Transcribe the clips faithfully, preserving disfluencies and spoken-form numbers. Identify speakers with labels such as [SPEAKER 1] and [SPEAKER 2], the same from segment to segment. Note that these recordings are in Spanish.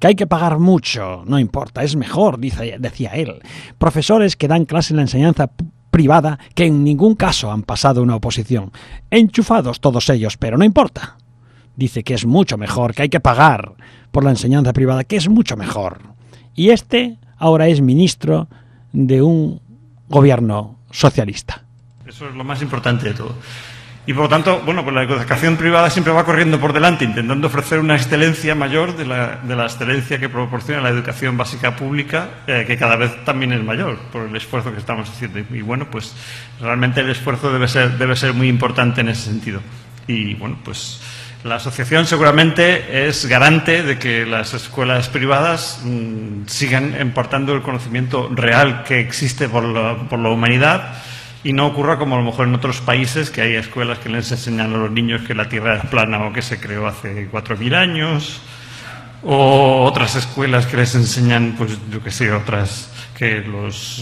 [SPEAKER 1] que hay que pagar mucho. No importa, es mejor, dice, decía él. Profesores que dan clase en la enseñanza privada que en ningún caso han pasado una oposición. Enchufados todos ellos, pero no importa. Dice que es mucho mejor, que hay que pagar por la enseñanza privada, que es mucho mejor. Y este ahora es ministro de un gobierno socialista.
[SPEAKER 2] Eso es lo más importante de todo. Y por lo tanto, bueno, pues la educación privada siempre va corriendo por delante, intentando ofrecer una excelencia mayor de la, de la excelencia que proporciona la educación básica pública, eh, que cada vez también es mayor por el esfuerzo que estamos haciendo. Y bueno, pues realmente el esfuerzo debe ser, debe ser muy importante en ese sentido. Y bueno, pues la asociación seguramente es garante de que las escuelas privadas mmm, sigan importando el conocimiento real que existe por la, por la humanidad, y no ocurra como a lo mejor en otros países, que hay escuelas que les enseñan a los niños que la Tierra es plana o que se creó hace cuatro mil años, o otras escuelas que les enseñan, pues yo qué sé, otras que los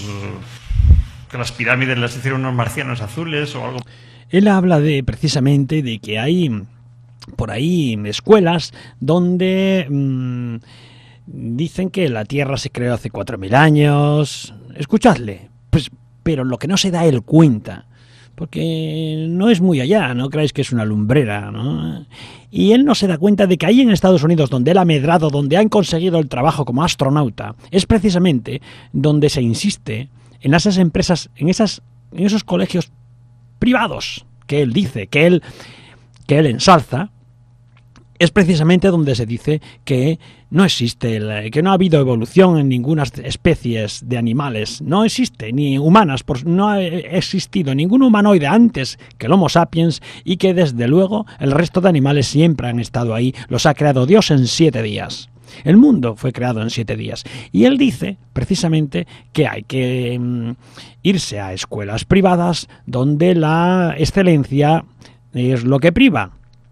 [SPEAKER 2] que las pirámides las hicieron unos marcianos azules o algo.
[SPEAKER 1] Él habla de precisamente de que hay por ahí escuelas donde mmm, dicen que la Tierra se creó hace cuatro mil años. Escuchadle, pues. Pero lo que no se da él cuenta, porque no es muy allá, no creáis que es una lumbrera, ¿no? Y él no se da cuenta de que ahí en Estados Unidos, donde él ha medrado, donde han conseguido el trabajo como astronauta, es precisamente donde se insiste en esas empresas, en esas, en esos colegios privados que él dice, que él, que él ensalza. Es precisamente donde se dice que no existe, el, que no ha habido evolución en ninguna especie de animales, no existe, ni humanas, por, no ha existido ningún humanoide antes que el Homo sapiens, y que desde luego el resto de animales siempre han estado ahí, los ha creado Dios en siete días. El mundo fue creado en siete días. Y él dice precisamente que hay que mm, irse a escuelas privadas donde la excelencia es lo que priva.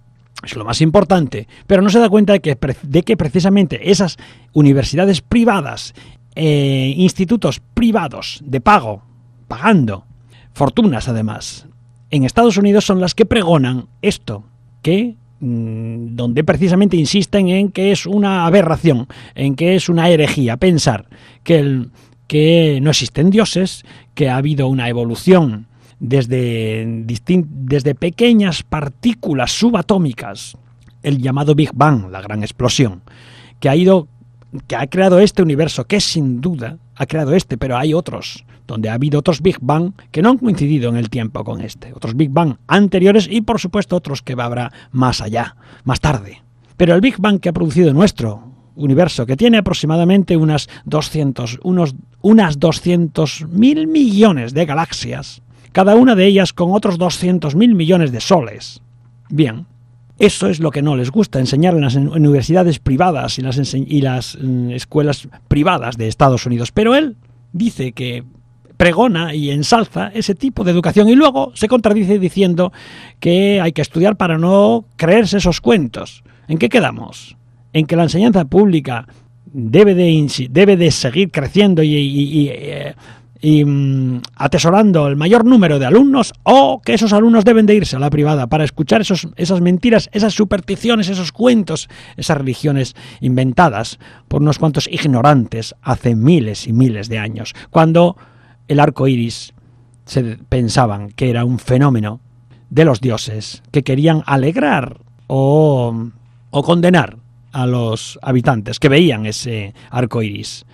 [SPEAKER 1] Es lo más importante, pero no se da cuenta de que, de que precisamente esas universidades privadas, eh, institutos privados de pago, pagando, fortunas además, en Estados Unidos son las que pregonan esto, que mmm, donde precisamente insisten en que es una aberración, en que es una herejía pensar que, el, que no existen dioses, que ha habido una evolución Desde, distin- desde pequeñas partículas subatómicas, el llamado Big Bang, la gran explosión, que ha ido, que ha creado este universo, que sin duda ha creado este, pero hay otros, donde ha habido otros Big Bang que no han coincidido en el tiempo con este, otros Big Bang anteriores y por supuesto otros que habrá más allá, más tarde. Pero el Big Bang que ha producido nuestro universo, que tiene aproximadamente unas doscientos, unos, unas doscientos mil millones de galaxias, cada una de ellas con otros doscientos mil millones de soles. Bien, eso es lo que no les gusta enseñar en las universidades privadas y las, ense- y las mm, escuelas privadas de Estados Unidos. Pero él dice que pregona y ensalza ese tipo de educación y luego se contradice diciendo que hay que estudiar para no creerse esos cuentos. ¿En qué quedamos? ¿En que la enseñanza pública debe de, debe de seguir creciendo y... y, y eh, y mmm, atesorando el mayor número de alumnos, o que esos alumnos deben de irse a la privada para escuchar esos, esas mentiras, esas supersticiones, esos cuentos, esas religiones inventadas por unos cuantos ignorantes hace miles y miles de años, cuando el arco iris se pensaban que era un fenómeno de los dioses que querían alegrar o, o condenar a los habitantes que veían ese arco iris.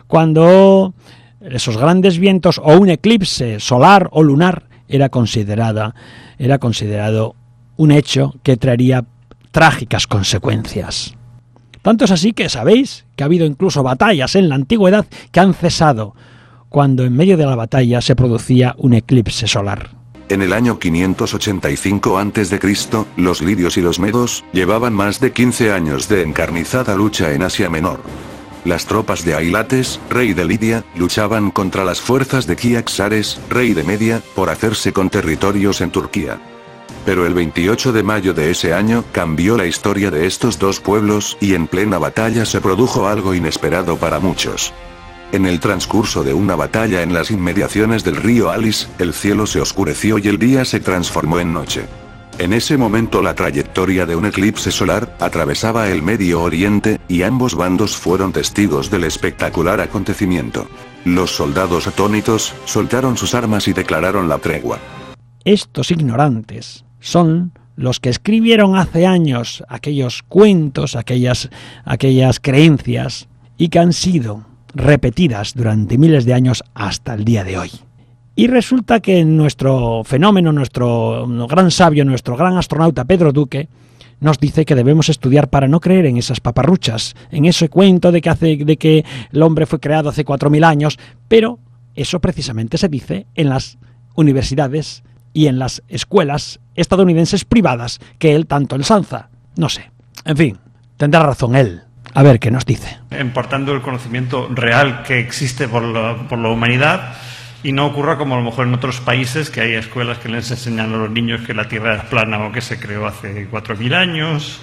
[SPEAKER 1] Cuando esos grandes vientos o un eclipse solar o lunar era considerada era considerado un hecho que traería trágicas consecuencias. Tanto es así que sabéis que ha habido incluso batallas en la antigüedad que han cesado cuando en medio de la batalla se producía un eclipse solar.
[SPEAKER 3] En el año quinientos ochenta y cinco antes de Cristo, los lirios y los medos llevaban más de quince años de encarnizada lucha en Asia Menor. Las tropas de Ailates, rey de Lidia, luchaban contra las fuerzas de Quiaxares, rey de Media, por hacerse con territorios en Turquía. Pero el veintiocho de mayo de ese año cambió la historia de estos dos pueblos y en plena batalla se produjo algo inesperado para muchos. En el transcurso de una batalla en las inmediaciones del río Alis, el cielo se oscureció y el día se transformó en noche. En ese momento la trayectoria de un eclipse solar atravesaba el Medio Oriente, y ambos bandos fueron testigos del espectacular acontecimiento. Los soldados atónitos soltaron sus armas y declararon la tregua.
[SPEAKER 1] Estos ignorantes son los que escribieron hace años aquellos cuentos, aquellas, aquellas creencias, y que han sido repetidas durante miles de años hasta el día de hoy. Y resulta que nuestro fenómeno, nuestro gran sabio, nuestro gran astronauta Pedro Duque, nos dice que debemos estudiar para no creer en esas paparruchas, en ese cuento de que, hace, de que el hombre fue creado hace cuatro mil años, pero eso precisamente se dice en las universidades y en las escuelas estadounidenses privadas que él tanto ensalza. No sé, en fin, tendrá razón él. A ver qué nos dice.
[SPEAKER 2] Importando el conocimiento real que existe por la, por la humanidad, y no ocurra como a lo mejor en otros países, que hay escuelas que les enseñan a los niños que la Tierra es plana o que se creó hace cuatro mil años,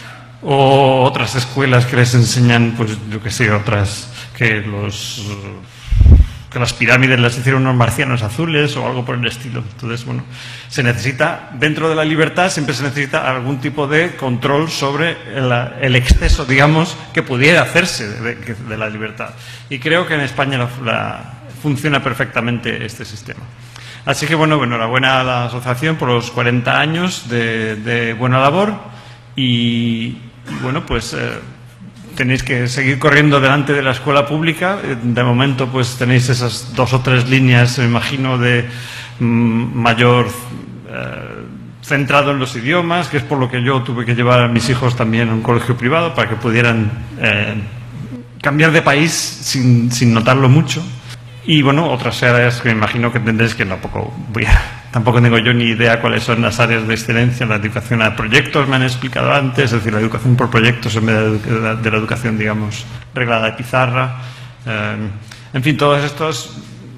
[SPEAKER 2] o otras escuelas que les enseñan, pues yo qué sé, otras que los que las pirámides las hicieron unos marcianos azules o algo por el estilo. Entonces, bueno, se necesita, dentro de la libertad, siempre se necesita algún tipo de control sobre el, el exceso, digamos, que pudiera hacerse de, de, de la libertad. Y creo que en España la, la funciona perfectamente este sistema. Así que, bueno, enhorabuena a la asociación por los cuarenta años de, de buena labor y, y bueno, pues eh, tenéis que seguir corriendo delante de la escuela pública. De momento, pues tenéis esas dos o tres líneas, me imagino, de mm, mayor eh, centrado en los idiomas, que es por lo que yo tuve que llevar a mis hijos también a un colegio privado para que pudieran eh, cambiar de país sin, sin notarlo mucho. Y bueno, otras áreas que me imagino que tendréis que tampoco voy a, tampoco tengo yo ni idea cuáles son las áreas de excelencia, la educación a proyectos me han explicado antes, es decir, la educación por proyectos en vez de, de, de la educación, digamos, reglada de pizarra. Eh, en fin, todas estas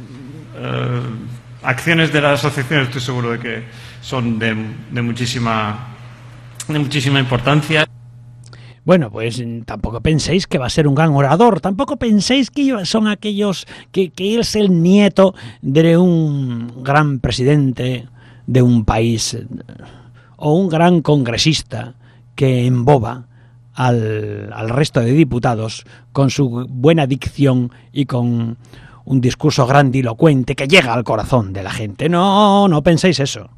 [SPEAKER 2] eh, acciones de la asociación estoy seguro de que son de, de muchísima de muchísima importancia.
[SPEAKER 1] Bueno, pues tampoco penséis que va a ser un gran orador, tampoco penséis que son aquellos, que, que él es el nieto de un gran presidente de un país o un gran congresista que emboba al, al resto de diputados con su buena dicción y con un discurso grandilocuente que llega al corazón de la gente. No, no penséis eso.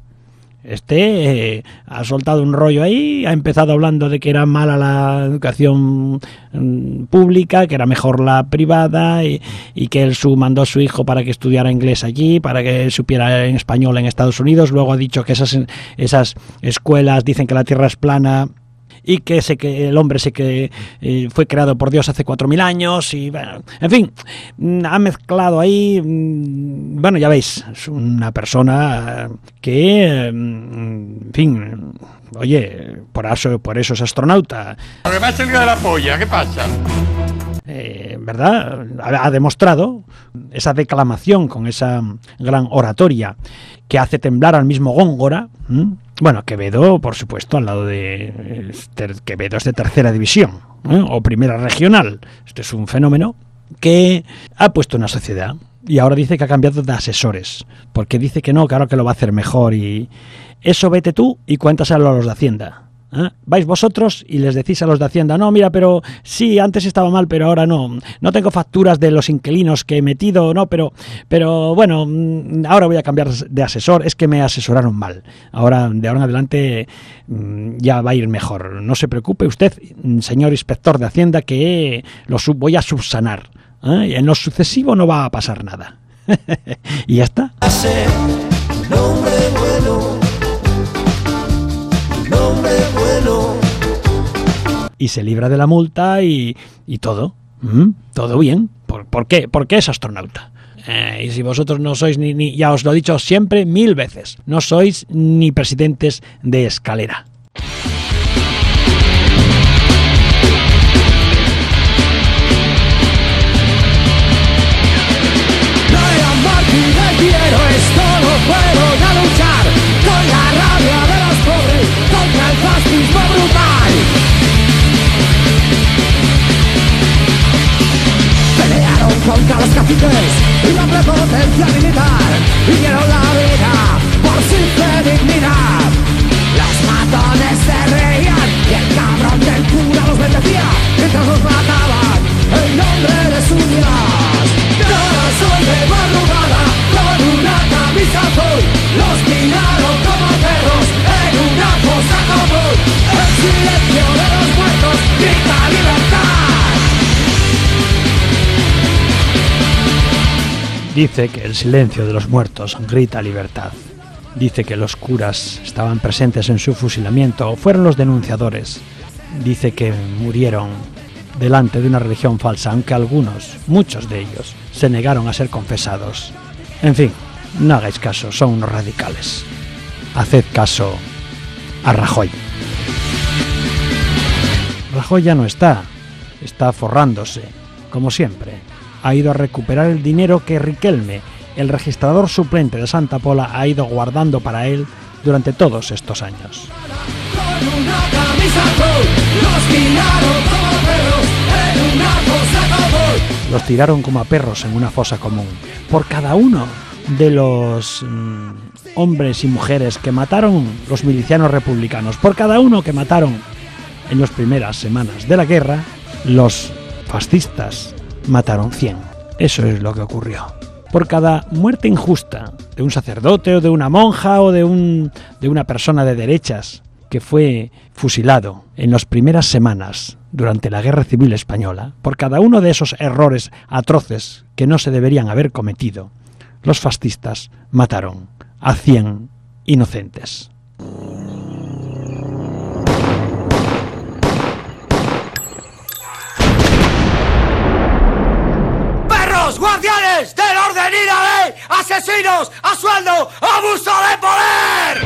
[SPEAKER 1] Este eh, ha soltado un rollo ahí, ha empezado hablando de que era mala la educación mm, pública, que era mejor la privada y, y que él su, mandó a su hijo para que estudiara inglés allí, para que supiera en español en Estados Unidos. Luego ha dicho que esas, esas escuelas dicen que la Tierra es plana y que, se, que el hombre se que eh, fue creado por Dios hace cuatro mil años y bueno, en fin, ha mezclado ahí, bueno, ya veis, es una persona que, en fin, oye, por eso, por eso es astronauta.
[SPEAKER 4] Además el día de la polla, ¿qué pasa?
[SPEAKER 1] Eh, ¿verdad? Ha, ha demostrado esa declamación con esa gran oratoria que hace temblar al mismo Góngora. ¿Mm? Bueno, Quevedo, por supuesto, al lado de... Quevedo es de tercera división, ¿eh? O primera regional. Este es un fenómeno que ha puesto una sociedad y ahora dice que ha cambiado de asesores, porque dice que no, claro que lo va a hacer mejor y eso vete tú y cuéntaselo a los de Hacienda. ¿Eh? Vais vosotros y les decís a los de Hacienda, no, mira, pero sí, antes estaba mal, pero ahora no, no tengo facturas de los inquilinos que he metido, no, pero, pero bueno, ahora voy a cambiar de asesor, es que me asesoraron mal, ahora, de ahora en adelante, ya va a ir mejor, no se preocupe usted, señor inspector de Hacienda, que lo sub, voy a subsanar, ¿eh? En lo sucesivo no va a pasar nada. Y ya está.
[SPEAKER 5] Nombre bueno. Hombre bueno.
[SPEAKER 1] Y se libra de la multa y, y todo. ¿Mm? Todo bien. ¿Por, por qué? Porque es astronauta. Eh, y si vosotros no sois ni, ni, ya os lo he dicho siempre mil veces, no sois ni presidentes de escalera.
[SPEAKER 5] No hay amor ni de quiero, esto no puedo ya luchar con la rabia de los pobres contra el fascismo brutal. Pelearon contra los caciques y la prepotencia militar y dieron la vida por simple dignidad. Los matones se reían y el cabrón del cura los bendecía mientras los mataban en nombre de su Dios. Cada sol de madrugada con una camisa azul los tiraron como perros en una fosa común. El silencio de los muertos grita libertad.
[SPEAKER 1] Dice que el silencio de los muertos grita libertad. Dice que los curas estaban presentes en su fusilamiento o fueron los denunciadores. Dice que murieron delante de una religión falsa, aunque algunos, muchos de ellos, se negaron a ser confesados. En fin, no hagáis caso, son unos radicales. Haced caso a Rajoy. Rajoy ya no está, está forrándose, como siempre. Ha ido a recuperar el dinero que Riquelme, el registrador suplente de Santa Pola, ha ido guardando para él durante todos estos años. Los tiraron como a perros en una fosa común. Por cada uno de los mmm, hombres y mujeres que mataron los milicianos republicanos, por cada uno que mataron en las primeras semanas de la guerra, los fascistas mataron cien. Eso es lo que ocurrió. Por cada muerte injusta de un sacerdote o de una monja o de, un, de una persona de derechas que fue fusilado en las primeras semanas durante la Guerra Civil Española, por cada uno de esos errores atroces que no se deberían haber cometido, los fascistas mataron a cien inocentes.
[SPEAKER 5] ¡Guardianes del orden y la ley! ¡Asesinos a sueldo! ¡Abuso de poder!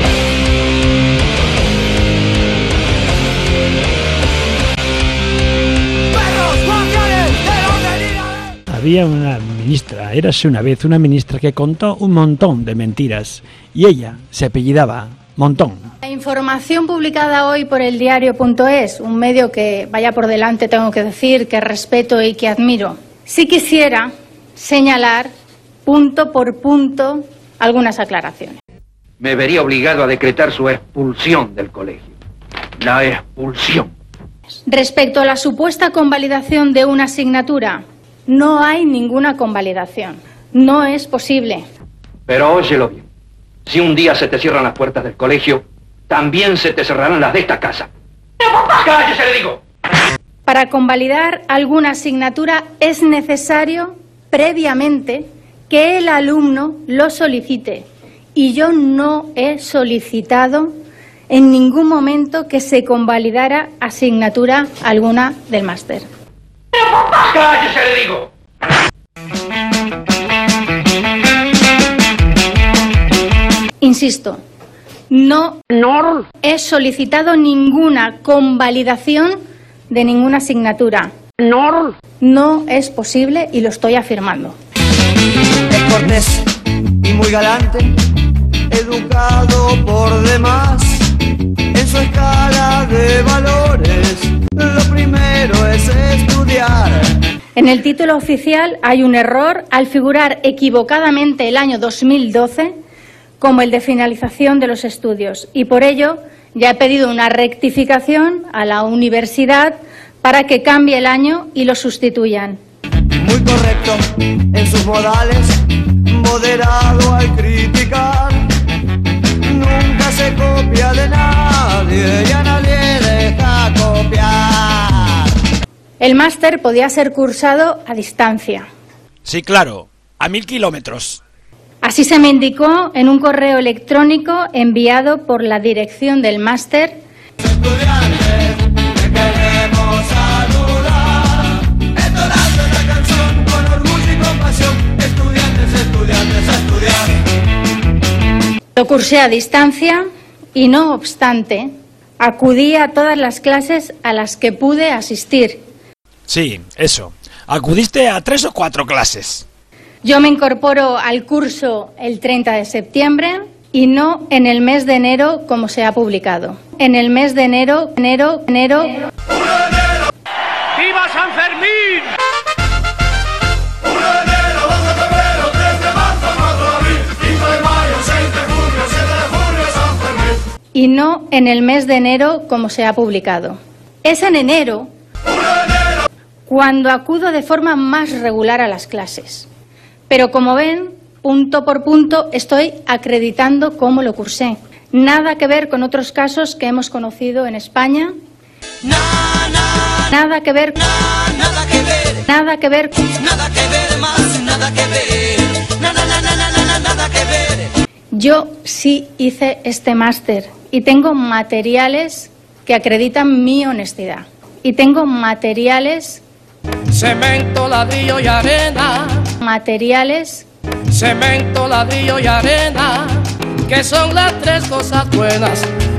[SPEAKER 5] ¡Perros guardianes del orden y la ley!
[SPEAKER 1] Había una ministra, érase una vez una ministra que contó un montón de mentiras y ella se apellidaba Montón.
[SPEAKER 6] La información publicada hoy por el diario punto es, un medio que, vaya por delante, tengo que decir, que respeto y que admiro. Si quisiera señalar punto por punto algunas aclaraciones.
[SPEAKER 7] Me vería obligado a decretar su expulsión del colegio. La expulsión.
[SPEAKER 6] Respecto a la supuesta convalidación de una asignatura, no hay ninguna convalidación. No es posible.
[SPEAKER 7] Pero óyelo bien. Si un día se te cierran las puertas del colegio, también se te cerrarán las de esta casa. ¡Cállese, le digo!
[SPEAKER 6] Para convalidar alguna asignatura es necesario previamente que el alumno lo solicite. Y yo no he solicitado en ningún momento que se convalidara asignatura alguna del máster.
[SPEAKER 7] ¡Cállese, le digo!
[SPEAKER 6] Insisto, no, no he solicitado ninguna convalidación de ninguna asignatura. No, no es posible y lo estoy afirmando.
[SPEAKER 5] Es cortés y muy galante, educado por demás. En su escala de valores, lo primero es estudiar.
[SPEAKER 6] En el título oficial hay un error al figurar equivocadamente el año dos mil doce como el de finalización de los estudios y por ello ya he pedido una rectificación a la universidad para que cambie el año y lo sustituyan.
[SPEAKER 5] Muy correcto en sus modales, moderado al criticar. Nunca se copia de nadie y a nadie deja copiar.
[SPEAKER 6] El máster podía ser cursado a distancia.
[SPEAKER 8] Sí, claro, a mil kilómetros.
[SPEAKER 6] Así se me indicó en un correo electrónico enviado por la dirección del máster.
[SPEAKER 5] Estudiantes, te queremos saludar. Entonando esta canción con orgullo y compasión. Estudiantes, estudiantes, a estudiar.
[SPEAKER 6] Lo cursé a distancia y, no obstante, acudí a todas las clases a las que pude asistir.
[SPEAKER 8] Sí, eso. Acudiste a tres o cuatro clases.
[SPEAKER 6] Yo me incorporo al curso el treinta de septiembre y no en el mes de enero como se ha publicado. En el mes de enero, enero, enero...
[SPEAKER 5] ¡Viva San Fermín! uno de enero, dos de febrero, tres de marzo, cuatro de abril, cinco de mayo, seis de junio, siete de junio, San Fermín.
[SPEAKER 6] y no en el mes de enero como se ha publicado. Es en enero cuando acudo de forma más regular a las clases. Pero como ven, punto por punto estoy acreditando cómo lo cursé. Nada que ver con otros casos que hemos conocido en España. Nada que ver. Nada que ver. Nada que ver. Nada que ver más. Nada que ver. Nada que ver. Yo sí hice este máster y tengo materiales que acreditan mi honestidad. Y tengo materiales.
[SPEAKER 5] Cemento, ladrillo y arena.
[SPEAKER 6] Materiales.
[SPEAKER 5] Cemento, ladrillo y arena, que son las tres cosas buenas.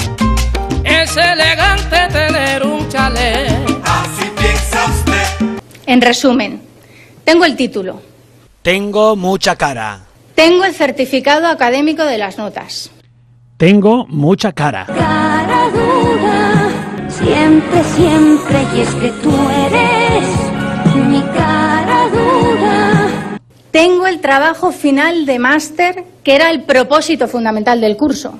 [SPEAKER 5] Es elegante tener un chalet. Así piensa usted.
[SPEAKER 6] En resumen, tengo el título.
[SPEAKER 8] Tengo mucha cara.
[SPEAKER 6] Tengo el certificado académico de las notas.
[SPEAKER 1] Tengo mucha cara.
[SPEAKER 9] Cara dura, siempre, siempre, y es que tú eres mi cara dura.
[SPEAKER 6] Tengo el trabajo final de máster, que era el propósito fundamental del curso.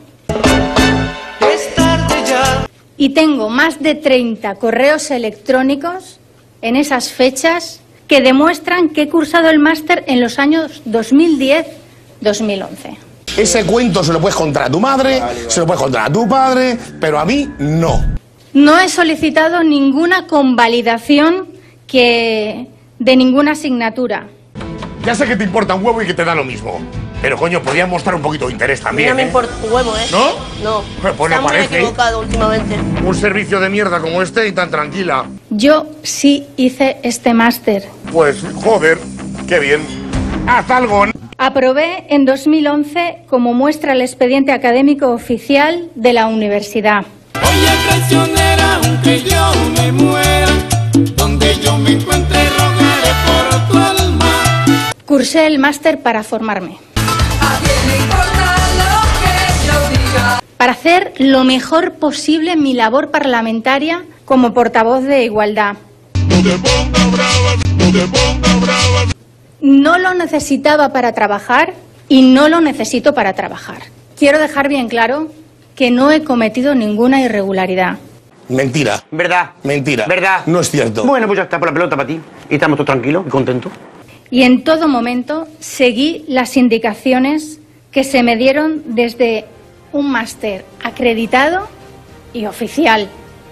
[SPEAKER 5] Es tarde ya.
[SPEAKER 6] Y tengo más de treinta correos electrónicos en esas fechas que demuestran que he cursado el máster en los años dos mil diez a dos mil once.
[SPEAKER 10] Ese cuento se lo puedes contar a tu madre, se lo puedes contar a tu padre, pero a mí no.
[SPEAKER 6] No he solicitado ninguna convalidación que de ninguna asignatura.
[SPEAKER 10] Ya sé que te importa un huevo y que te da lo mismo. Pero, coño, podrías mostrar un poquito de interés también,
[SPEAKER 11] A mí no me
[SPEAKER 10] ¿eh?
[SPEAKER 11] importa un huevo, ¿eh?
[SPEAKER 10] ¿No?
[SPEAKER 11] No.
[SPEAKER 10] Pues no
[SPEAKER 11] Está muy
[SPEAKER 10] parece.
[SPEAKER 11] equivocado últimamente.
[SPEAKER 10] Un servicio de mierda como este y tan tranquila.
[SPEAKER 6] Yo sí hice este máster.
[SPEAKER 10] Pues, joder, qué bien. Haz algo.
[SPEAKER 6] Aprobé en dos mil once como muestra el expediente académico oficial de la universidad.
[SPEAKER 5] Oye, traicionera, aunque yo me muera, donde yo me encuentre rogaré por tu alma.
[SPEAKER 6] Cursé el máster para formarme.
[SPEAKER 5] ¿A quién le importa lo que yo diga?
[SPEAKER 6] Para hacer lo mejor posible mi labor parlamentaria como portavoz de igualdad.
[SPEAKER 5] No te pongas brava, no te pongas brava.
[SPEAKER 6] No lo necesitaba para trabajar y no lo necesito para trabajar. Quiero dejar bien claro que no he cometido ninguna irregularidad.
[SPEAKER 10] Mentira.
[SPEAKER 7] ¿Verdad?
[SPEAKER 10] Mentira.
[SPEAKER 7] ¿Verdad?
[SPEAKER 10] No es cierto.
[SPEAKER 7] Bueno, pues ya está por la pelota para ti. Y estamos todos tranquilos y contentos.
[SPEAKER 6] Y en todo momento seguí las indicaciones que se me dieron desde un máster acreditado y oficial.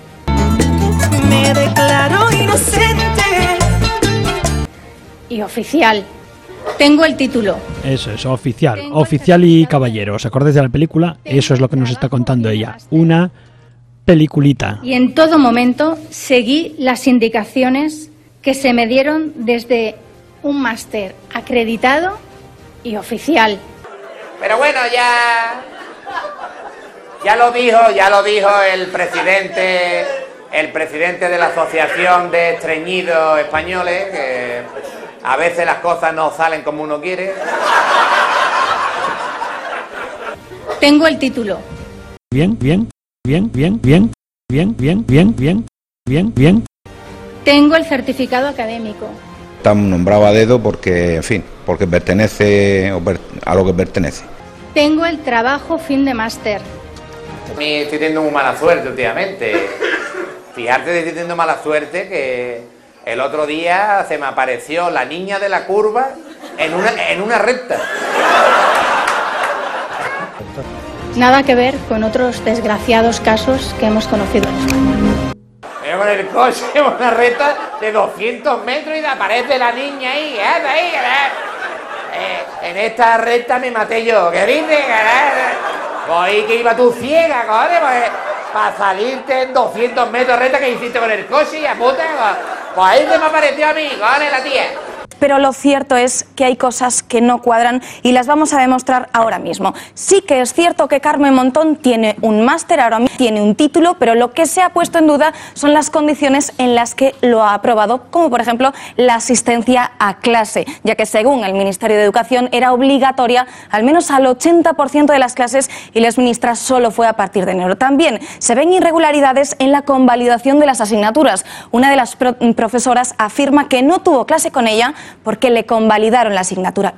[SPEAKER 5] Me declaro inocente.
[SPEAKER 6] Y oficial. Tengo el título.
[SPEAKER 1] Eso es, oficial. Oficial y caballero. ¿Os acordáis de la película? Eso es lo que nos está contando ella. Una peliculita.
[SPEAKER 6] Y en todo momento seguí las indicaciones que se me dieron desde un máster acreditado y oficial.
[SPEAKER 12] Pero bueno, ya... Ya lo dijo, ya lo dijo el presidente... El presidente de la Asociación de Estreñidos Españoles, que a veces las cosas no salen como uno quiere.
[SPEAKER 6] Tengo el título.
[SPEAKER 1] Bien, bien, bien, bien, bien, bien, bien, bien, bien, bien, bien.
[SPEAKER 6] Tengo el certificado académico.
[SPEAKER 13] Está nombrado a dedo porque, en fin, porque pertenece a lo que pertenece.
[SPEAKER 6] Tengo el trabajo fin de máster.
[SPEAKER 12] A mí estoy teniendo muy mala suerte últimamente. Fíjate que estoy teniendo mala suerte que el otro día se me apareció la niña de la curva en una, en una recta.
[SPEAKER 6] Nada que ver con otros desgraciados casos que hemos conocido en España.
[SPEAKER 12] Vengo con el coche en una recta de doscientos metros y aparece la niña ahí, ¿eh? ahí eh, en esta recta me maté yo, ¿qué dices? Pues que iba tú ciega, cojones, pues, para salirte en doscientos metros recta que hiciste con el coche y a puta, pues ahí se me apareció a mí, cojones, la tía.
[SPEAKER 14] Pero lo cierto es que hay cosas que no cuadran y las vamos a demostrar ahora mismo. Sí que es cierto que Carmen Montón tiene un máster, ahora mismo tiene un título, pero lo que se ha puesto en duda son las condiciones en las que lo ha aprobado, como por ejemplo la asistencia a clase, ya que según el Ministerio de Educación era obligatoria al menos al ochenta por ciento de las clases y les ministra solo fue a partir de enero. También se ven irregularidades en la convalidación de las asignaturas. Una de las pro profesoras afirma que no tuvo clase con ella porque le convalidaron la asignatura.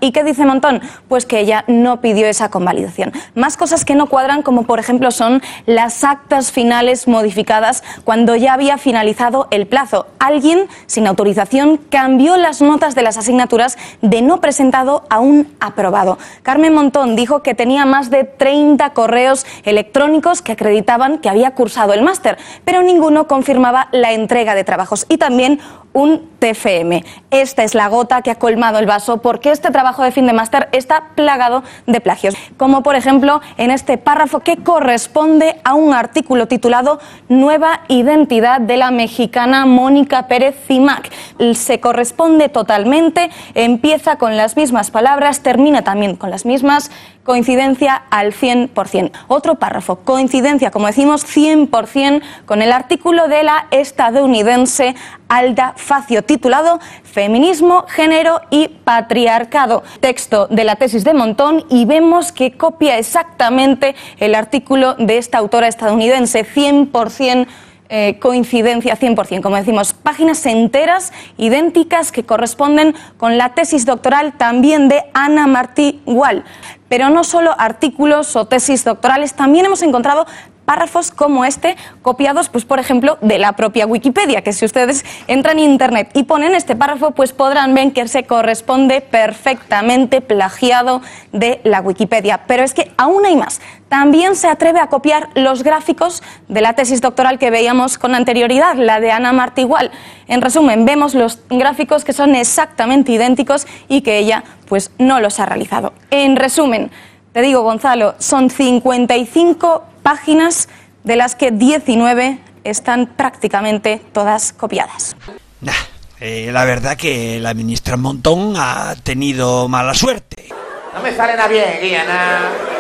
[SPEAKER 14] ¿Y qué dice Montón? Pues que ella no pidió esa convalidación. Más cosas que no cuadran, como por ejemplo son las actas finales modificadas cuando ya había finalizado el plazo. Alguien, sin autorización, cambió las notas de las asignaturas de no presentado a un aprobado. Carmen Montón dijo que tenía más de treinta correos electrónicos que acreditaban que había cursado el máster, pero ninguno confirmaba la entrega de trabajos, y también un T F M. Esta es la gota que ha colmado el vaso, porque este trabajo de fin de máster está plagado de plagios, como por ejemplo en este párrafo que corresponde a un artículo titulado Nueva identidad de la mexicana Mónica Pérez Cimac. Se corresponde totalmente, empieza con las mismas palabras, termina también con las mismas, coincidencia al cien por cien. Otro párrafo, coincidencia, como decimos, cien por cien con el artículo de la estadounidense Alda Facio, titulado Feminismo, Género y Patriarcado. Texto de la tesis de Montón, y vemos que copia exactamente el artículo de esta autora estadounidense, cien por cien Eh, coincidencia, cien por cien, como decimos, páginas enteras idénticas que corresponden con la tesis doctoral también de Ana Martí Gual. Pero no solo artículos o tesis doctorales, también hemos encontrado párrafos como este, copiados, pues por ejemplo, de la propia Wikipedia, que si ustedes entran en internet y ponen este párrafo, pues podrán ver que se corresponde perfectamente plagiado de la Wikipedia. Pero es que aún hay más. También se atreve a copiar los gráficos de la tesis doctoral que veíamos con anterioridad, la de Ana Martí Gual. En resumen, vemos los gráficos que son exactamente idénticos y que ella pues no los ha realizado. En resumen, te digo, Gonzalo, son cincuenta y cinco páginas, de las que diecinueve están prácticamente todas copiadas.
[SPEAKER 8] Nah, eh, la verdad que la ministra Montón ha tenido mala suerte.
[SPEAKER 12] No me sale nada bien, guía, nada.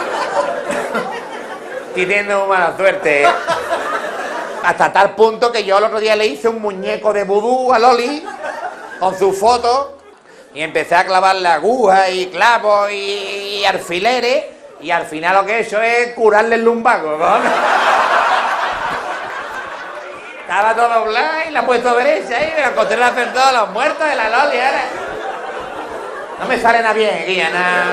[SPEAKER 12] Estoy teniendo mala suerte. Hasta tal punto que yo el otro día le hice un muñeco de vudú a Loli con su foto y empecé a clavarle agujas y clavos y, y alfileres, y al final lo que he hecho es curarle el lumbago, ¿no? Estaba todo doblado y la he puesto derecha y me la encontré a hacer todos los muertos de la Loli, ¿eh? No me sale nada bien, guía, nada.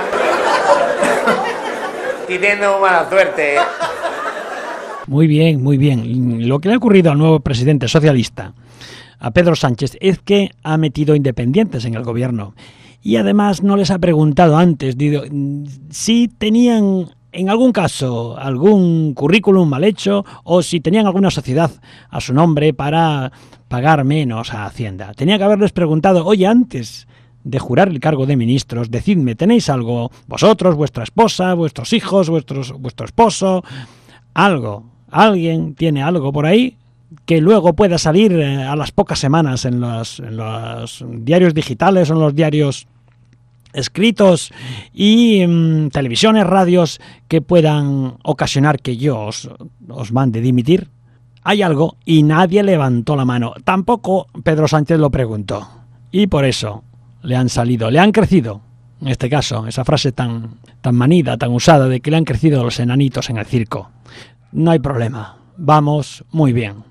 [SPEAKER 12] Estoy teniendo mala suerte.
[SPEAKER 1] Muy bien, muy bien. Lo que le ha ocurrido al nuevo presidente socialista, a Pedro Sánchez, es que ha metido independientes en el gobierno. Y además no les ha preguntado antes digo, si tenían en algún caso algún currículum mal hecho o si tenían alguna sociedad a su nombre para pagar menos a Hacienda. Tenía que haberles preguntado, oye, antes de jurar el cargo de ministros, decidme, ¿tenéis algo vosotros, vuestra esposa, vuestros hijos, vuestros, vuestro esposo? Algo, alguien tiene algo por ahí que luego pueda salir eh, a las pocas semanas en los, en los diarios digitales o en los diarios escritos y mmm, televisiones, radios que puedan ocasionar que yo os, os mande dimitir. Hay algo, y nadie levantó la mano. Tampoco Pedro Sánchez lo preguntó. Y por eso le han salido, le han crecido, en este caso, esa frase tan, tan manida, tan usada, de que le han crecido los enanitos en el circo. No hay problema, vamos muy bien.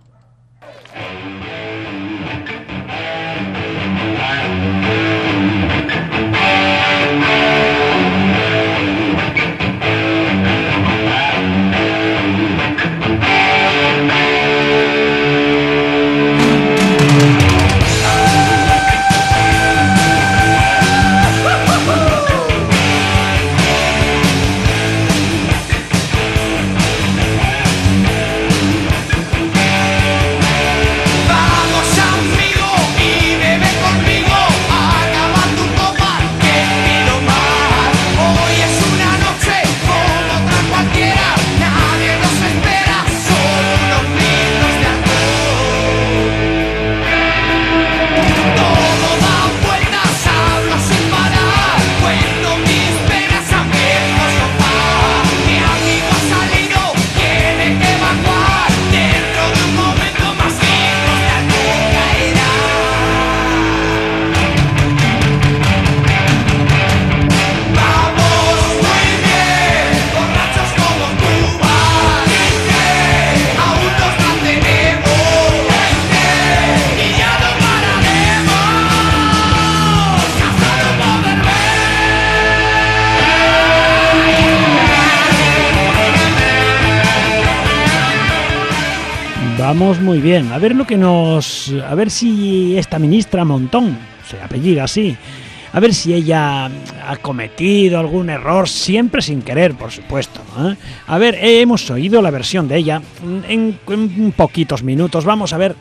[SPEAKER 1] Vamos muy bien. A ver lo que nos... A ver si esta ministra Montón, se apellida así, a ver si ella ha cometido algún error, siempre sin querer, por supuesto, ¿eh? A ver, hemos oído la versión de ella en, en poquitos minutos. Vamos a ver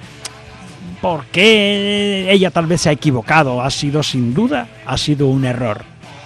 [SPEAKER 1] por qué ella tal vez se ha equivocado. Ha sido, sin duda, ha sido un error.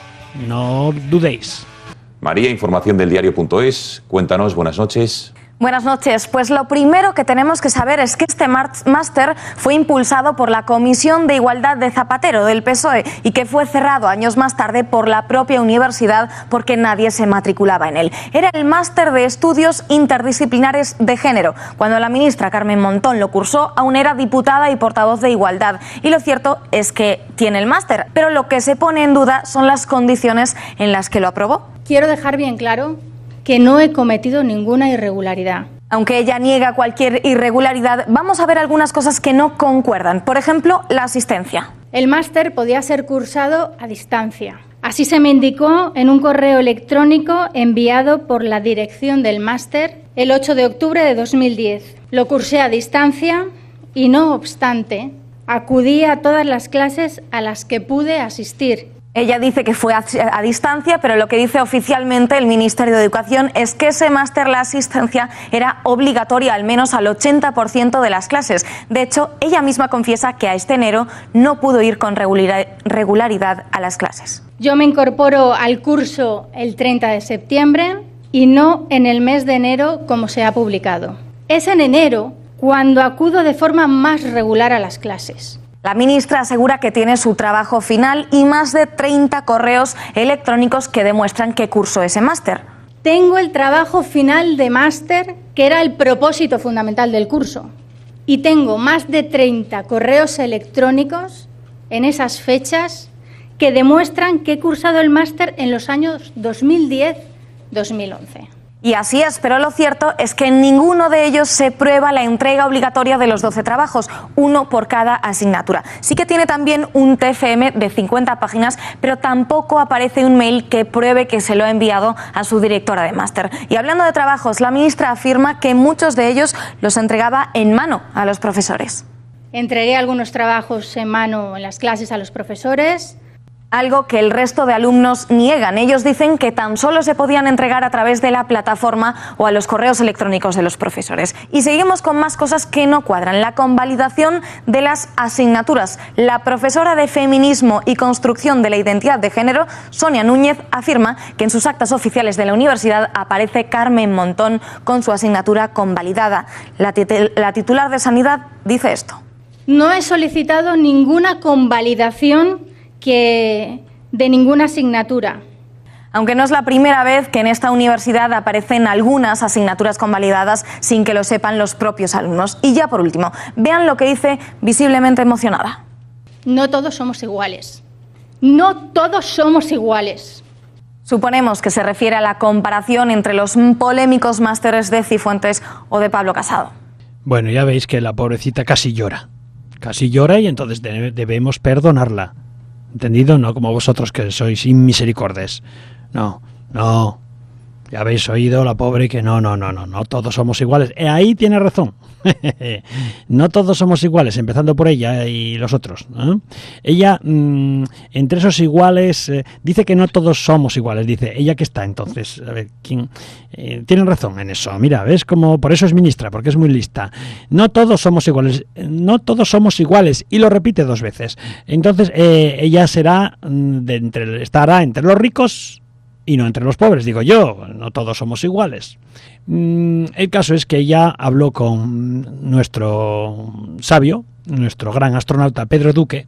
[SPEAKER 1] No dudéis.
[SPEAKER 11] María, información del diario punto es. Cuéntanos, buenas noches.
[SPEAKER 14] Buenas noches. Pues lo primero que tenemos que saber es que este máster fue impulsado por la Comisión de Igualdad de Zapatero del P S O E y que fue cerrado años más tarde por la propia universidad porque nadie se matriculaba en él. Era el máster de estudios interdisciplinares de género. Cuando la ministra Carmen Montón lo cursó, aún era diputada y portavoz de Igualdad. Y lo cierto es que tiene el máster, pero lo que se pone en duda son las condiciones en las que lo aprobó.
[SPEAKER 6] Quiero dejar bien claro que no he cometido ninguna irregularidad.
[SPEAKER 14] Aunque ella niega cualquier irregularidad, vamos a ver algunas cosas que no concuerdan. Por ejemplo, la asistencia.
[SPEAKER 6] El máster podía ser cursado a distancia. Así se me indicó en un correo electrónico enviado por la dirección del máster el ocho de octubre de dos mil diez. Lo cursé a distancia y, no obstante, acudí a todas las clases a las que pude asistir.
[SPEAKER 14] Ella dice que fue a, a distancia, pero lo que dice oficialmente el Ministerio de Educación es que ese máster, la asistencia, era obligatoria al menos al ochenta por ciento de las clases. De hecho, ella misma confiesa que a este enero no pudo ir con regularidad a las clases.
[SPEAKER 6] Yo me incorporo al curso el treinta de septiembre y no en el mes de enero como se ha publicado. Es en enero cuando acudo de forma más regular a las clases.
[SPEAKER 14] La ministra asegura que tiene su trabajo final y más de treinta correos electrónicos que demuestran que cursó ese máster.
[SPEAKER 6] Tengo el trabajo final de máster, que era el propósito fundamental del curso. Y tengo más de treinta correos electrónicos en esas fechas que demuestran que he cursado el máster en los años dos mil diez a dos mil once.
[SPEAKER 14] Y así es, pero lo cierto es que en ninguno de ellos se prueba la entrega obligatoria de los doce trabajos, uno por cada asignatura. Sí que tiene también un T F M de cincuenta páginas, pero tampoco aparece un mail que pruebe que se lo ha enviado a su directora de máster. Y hablando de trabajos, la ministra afirma que muchos de ellos los entregaba en mano a los profesores.
[SPEAKER 6] Entregué algunos trabajos en mano en las clases a los profesores.
[SPEAKER 14] Algo que el resto de alumnos niegan. Ellos dicen que tan solo se podían entregar a través de la plataforma o a los correos electrónicos de los profesores. Y seguimos con más cosas que no cuadran. La convalidación de las asignaturas. La profesora de Feminismo y Construcción de la Identidad de Género, Sonia Núñez, afirma que en sus actas oficiales de la universidad aparece Carmen Montón con su asignatura convalidada. La, tit- la titular de Sanidad dice esto.
[SPEAKER 6] No he solicitado ninguna convalidación que de ninguna asignatura.
[SPEAKER 14] Aunque no es la primera vez que en esta universidad aparecen algunas asignaturas convalidadas sin que lo sepan los propios alumnos. Y ya por último, vean lo que dice visiblemente emocionada.
[SPEAKER 6] No todos somos iguales. No todos somos iguales.
[SPEAKER 14] Suponemos que se refiere a la comparación entre los polémicos másteres de Cifuentes o de Pablo Casado.
[SPEAKER 1] Bueno, ya veis que la pobrecita casi llora. Casi llora y entonces de- debemos perdonarla. ¿Entendido? No como vosotros que sois inmisericordes. No, no. Ya habéis oído, la pobre, que no, no, no, no, no todos somos iguales. Eh, ahí tiene razón. No todos somos iguales, empezando por ella y los otros, ¿no? Ella, mmm, entre esos iguales, eh, dice que no todos somos iguales. Dice, ¿ella qué está entonces? A ver, ¿quién? Eh, tienen razón en eso. Mira, ¿ves? Como por eso es ministra, porque es muy lista. No todos somos iguales. No todos somos iguales. Y lo repite dos veces. Entonces, eh, ella será, de entre, estará entre los ricos y no entre los pobres, digo yo, no todos somos iguales. Mm, el caso es que ella habló con nuestro sabio, nuestro gran astronauta Pedro Duque,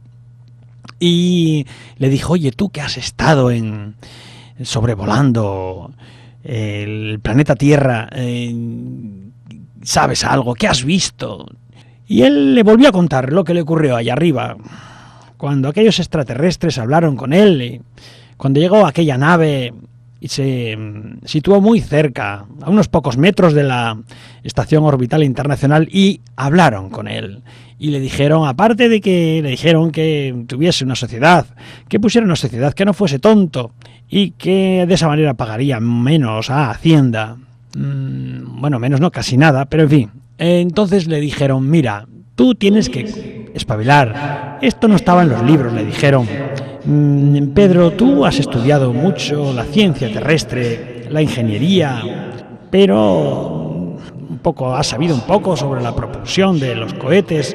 [SPEAKER 1] y le dijo, oye, tú que has estado en sobrevolando el planeta Tierra, eh, ¿sabes algo? ¿Qué has visto? Y él le volvió a contar lo que le ocurrió allá arriba, cuando aquellos extraterrestres hablaron con él, y cuando llegó aquella nave y se situó muy cerca, a unos pocos metros de la Estación Orbital Internacional, y hablaron con él. Y le dijeron, aparte de que le dijeron que tuviese una sociedad, que pusiera una sociedad, que no fuese tonto, y que de esa manera pagaría menos a Hacienda. Mm, bueno, menos no, casi nada, pero en fin. Entonces le dijeron, mira, tú tienes que espabilar. Esto no estaba en los libros, le dijeron. Mm, Pedro, tú has estudiado mucho la ciencia terrestre, la ingeniería, pero un poco, has sabido un poco sobre la propulsión de los cohetes.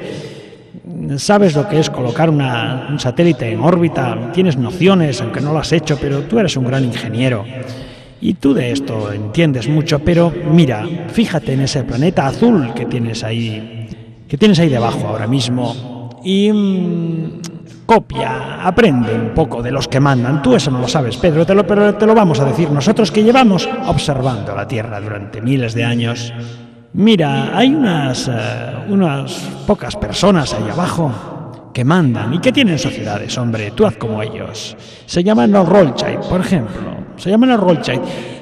[SPEAKER 1] Sabes lo que es colocar una, un satélite en órbita, tienes nociones, aunque no lo has hecho, pero tú eres un gran ingeniero. Y tú de esto entiendes mucho, pero mira, fíjate en ese planeta azul que tienes ahí, que tienes ahí debajo ahora mismo, y mmm, copia, aprende un poco de los que mandan. Tú eso no lo sabes, Pedro, te lo, pero te lo vamos a decir nosotros que llevamos observando la Tierra durante miles de años. Mira, hay unas, uh, unas pocas personas ahí abajo que mandan y que tienen sociedades, hombre, tú haz como ellos. Se llaman los Rothschild, por ejemplo, se llaman los Rothschild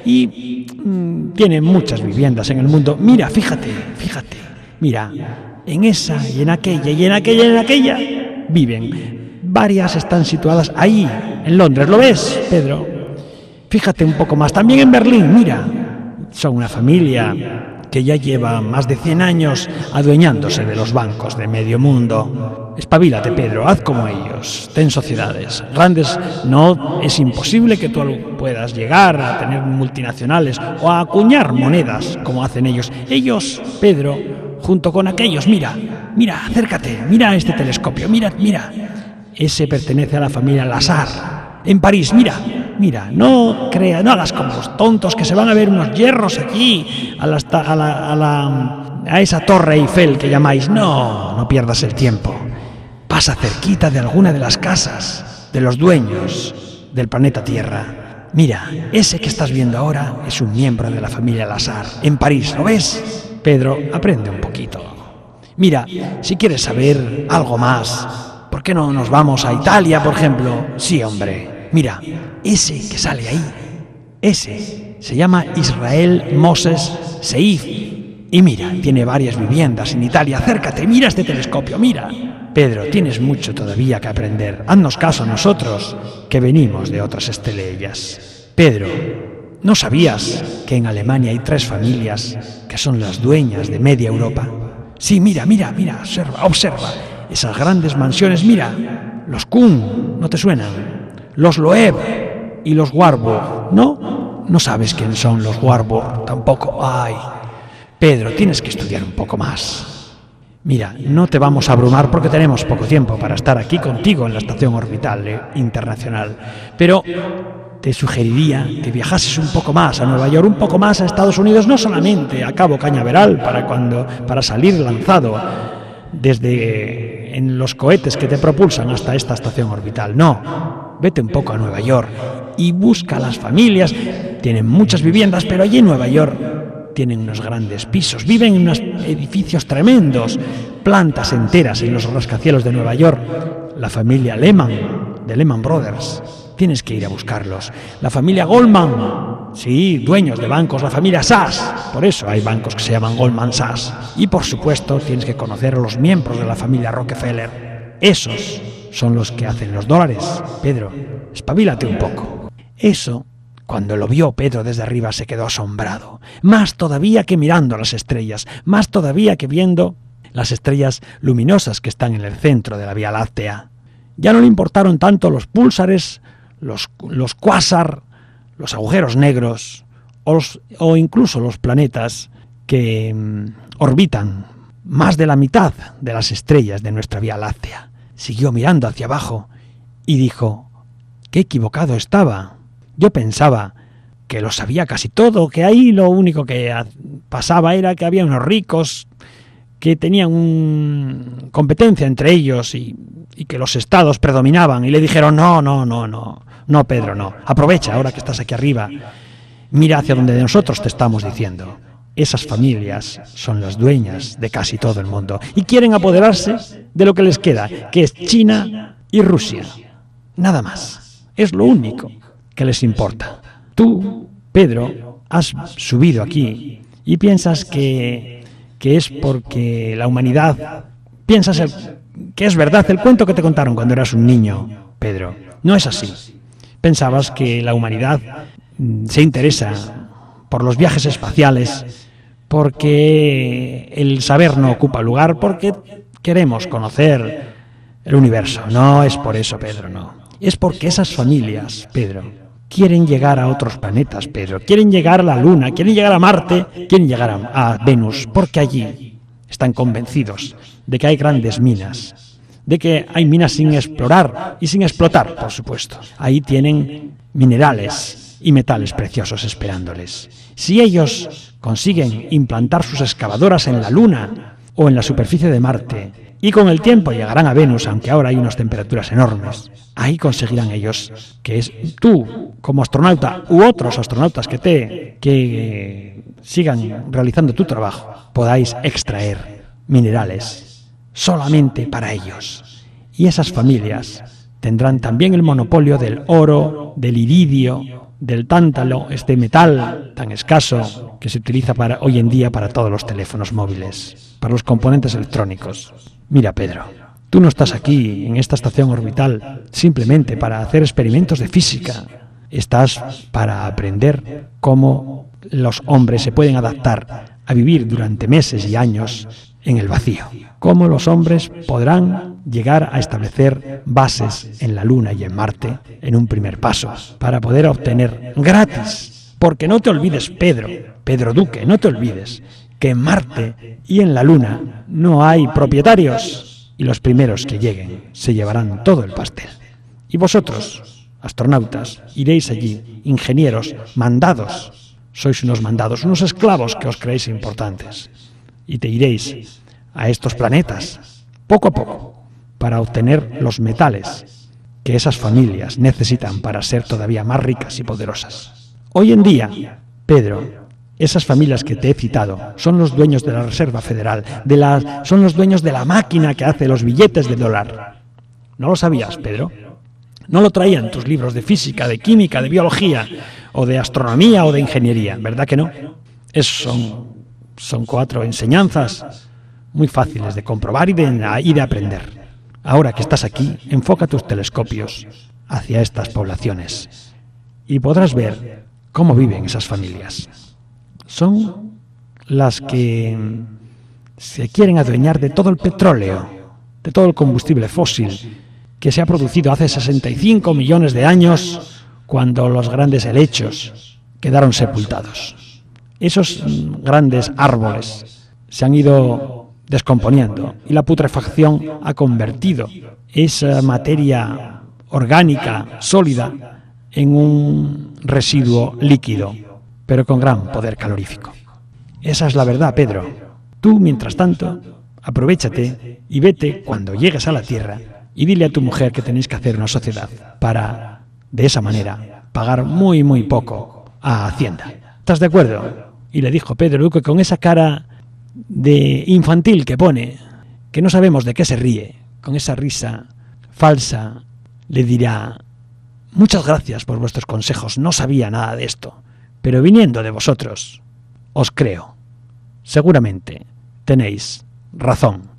[SPEAKER 1] y mm, tienen muchas viviendas en el mundo. Mira, fíjate, fíjate, mira, en esa y en aquella y en aquella y en aquella viven. Varias están situadas ahí, en Londres, ¿lo ves, Pedro? Fíjate un poco más, también en Berlín, mira, son una familia que ya lleva más de cien años adueñándose de los bancos de medio mundo. Espabilate, Pedro, haz como ellos, ten sociedades grandes. No es imposible que tú puedas llegar a tener multinacionales o a acuñar monedas como hacen ellos. Ellos, Pedro, junto con aquellos, mira, mira, acércate, mira este telescopio, mira, mira. Ese pertenece a la familia Lazar, en París, mira. Mira, no crea, no hagas como los tontos que se van a ver unos hierros aquí a, la, a, la, a, la, a esa torre Eiffel que llamáis. No, no pierdas el tiempo. Pasa cerquita de alguna de las casas de los dueños del planeta Tierra. Mira, ese que estás viendo ahora es un miembro de la familia Lazar, en París, ¿lo ves? Pedro, aprende un poquito. Mira, si quieres saber algo más, ¿por qué no nos vamos a Italia, por ejemplo? Sí, hombre. Mira, ese que sale ahí, ese se llama Israel Moses Seif. Y mira, tiene varias viviendas en Italia. Acércate, mira este telescopio, mira. Pedro, tienes mucho todavía que aprender. Haznos caso a nosotros, que venimos de otras estrellas. Pedro, ¿no sabías que en Alemania hay tres familias que son las dueñas de media Europa? Sí, mira, mira, mira, observa, observa. Esas grandes mansiones, mira, los Kuhn, ¿no te suenan? Los Loeb y los Warburg, ¿no? No sabes quién son los Warburg, tampoco. Ay, Pedro, tienes que estudiar un poco más. Mira, no te vamos a abrumar porque tenemos poco tiempo para estar aquí contigo en la Estación Orbital eh, Internacional, pero te sugeriría que viajases un poco más a Nueva York, un poco más a Estados Unidos, no solamente a Cabo Cañaveral para, cuando, para salir lanzado desde en los cohetes que te propulsan hasta esta estación orbital, no. Vete un poco a Nueva York y busca las familias. Tienen muchas viviendas, pero allí en Nueva York tienen unos grandes pisos. Viven en unos edificios tremendos, plantas enteras en los rascacielos de Nueva York. La familia Lehman, de Lehman Brothers. Tienes que ir a buscarlos. La familia Goldman, sí, dueños de bancos. La familia Sachs, por eso hay bancos que se llaman Goldman Sachs. Y por supuesto tienes que conocer a los miembros de la familia Rockefeller. Esos son los que hacen los dólares. Pedro, espabilate un poco. Eso, cuando lo vio Pedro desde arriba, se quedó asombrado. Más todavía que mirando las estrellas, más todavía que viendo las estrellas luminosas que están en el centro de la Vía Láctea. Ya no le importaron tanto los púlsares, los, los cuásar, los agujeros negros o, los, o incluso los planetas que mm, orbitan más de la mitad de las estrellas de nuestra Vía Láctea. Siguió mirando hacia abajo y dijo: «Qué equivocado estaba. Yo pensaba que lo sabía casi todo, que ahí lo único que pasaba era que había unos ricos que tenían un... competencia entre ellos y, y que los estados predominaban». Y le dijeron: «No, no, no, no, no, Pedro, no. Aprovecha ahora que estás aquí arriba. Mira hacia donde nosotros te estamos diciendo. Esas familias son las dueñas de casi todo el mundo y quieren apoderarse de lo que les queda, que es China y Rusia. Nada más. Es lo único que les importa. Tú, Pedro, has subido aquí y piensas que, que es porque la humanidad... Piensas el, que es verdad el cuento que te contaron cuando eras un niño, Pedro. No es así. Pensabas que la humanidad se interesa por los viajes espaciales porque el saber no ocupa lugar, porque queremos conocer el universo. No es por eso, Pedro, no. Es porque esas familias, Pedro, quieren llegar a otros planetas, Pedro. Quieren llegar a la Luna, quieren llegar a Marte, quieren llegar a, a Venus, porque allí están convencidos de que hay grandes minas, de que hay minas sin explorar y sin explotar, por supuesto. Ahí tienen minerales y metales preciosos esperándoles. Si ellos consiguen implantar sus excavadoras en la Luna o en la superficie de Marte, y con el tiempo llegarán a Venus, aunque ahora hay unas temperaturas enormes, ahí conseguirán ellos que es tú, como astronauta, u otros astronautas que te que sigan realizando tu trabajo, podáis extraer minerales solamente para ellos. Y esas familias tendrán también el monopolio del oro, del iridio, del tántalo, este metal tan escaso que se utiliza para, hoy en día para todos los teléfonos móviles, para los componentes electrónicos. Mira, Pedro, tú no estás aquí en esta estación orbital simplemente para hacer experimentos de física. Estás para aprender cómo los hombres se pueden adaptar a vivir durante meses y años en el vacío. Cómo los hombres podrán llegar a establecer bases en la Luna y en Marte en un primer paso, para poder obtener gratis. Porque no te olvides, Pedro, Pedro Duque, no te olvides que en Marte y en la Luna no hay propietarios, y los primeros que lleguen se llevarán todo el pastel. Y vosotros, astronautas, iréis allí, ingenieros, mandados. Sois unos mandados, unos esclavos que os creéis importantes. Y te iréis a estos planetas, poco a poco, para obtener los metales que esas familias necesitan para ser todavía más ricas y poderosas. Hoy en día, Pedro, esas familias que te he citado son los dueños de la Reserva Federal, de la, son los dueños de la máquina que hace los billetes de dólar. ¿No lo sabías, Pedro? No lo traían tus libros de física, de química, de biología, o de astronomía o de ingeniería, ¿verdad que no? Esos son, son cuatro enseñanzas muy fáciles de comprobar y de, y de aprender. Ahora que estás aquí, enfoca tus telescopios hacia estas poblaciones y podrás ver cómo viven esas familias. Son las que se quieren adueñar de todo el petróleo, de todo el combustible fósil que se ha producido hace sesenta y cinco millones de años, cuando los grandes helechos quedaron sepultados. Esos grandes árboles se han ido descomponiendo y la putrefacción ha convertido esa materia orgánica sólida en un residuo líquido, pero con gran poder calorífico. Esa es la verdad, Pedro. Tú, mientras tanto, aprovéchate y vete cuando llegues a la Tierra y dile a tu mujer que tenéis que hacer una sociedad para, de esa manera, pagar muy, muy poco a Hacienda. ¿Estás de acuerdo? Y le dijo Pedro Duque con esa cara de infantil que pone, que no sabemos de qué se ríe, con esa risa falsa, le dirá: muchas gracias por vuestros consejos, no sabía nada de esto, pero viniendo de vosotros, os creo. Seguramente tenéis razón.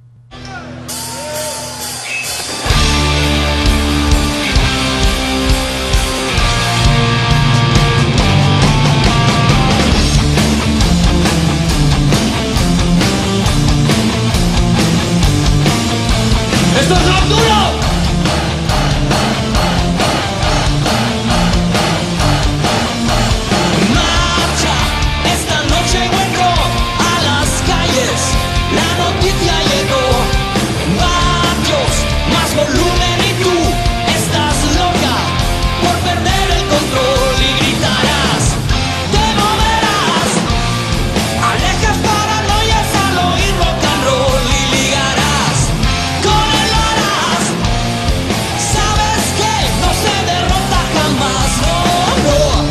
[SPEAKER 5] ¡Esto es lo duro! Marcha, esta noche vuelvo a las calles. La noticia llegó. Vatios, más volumen y tú estás loca por perder el control y gritarás. Te moverás, alejas paranoias al oír rock and roll y ligarás con el aras. Sabes que no se derrota jamás, no, no.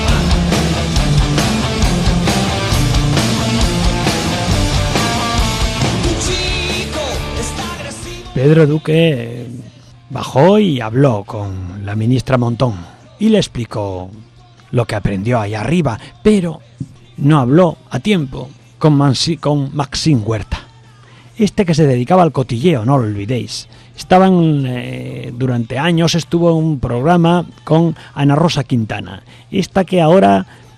[SPEAKER 5] Tu chico está agresivo.
[SPEAKER 1] Pedro Duque bajó y habló con la ministra Montón y le explicó lo que aprendió allá arriba, pero no habló a tiempo con, Mansi, con Maxim Huerta, este que se dedicaba al cotilleo, no lo olvidéis. Estaban, eh, durante años estuvo en un programa con Ana Rosa Quintana, esta que ahora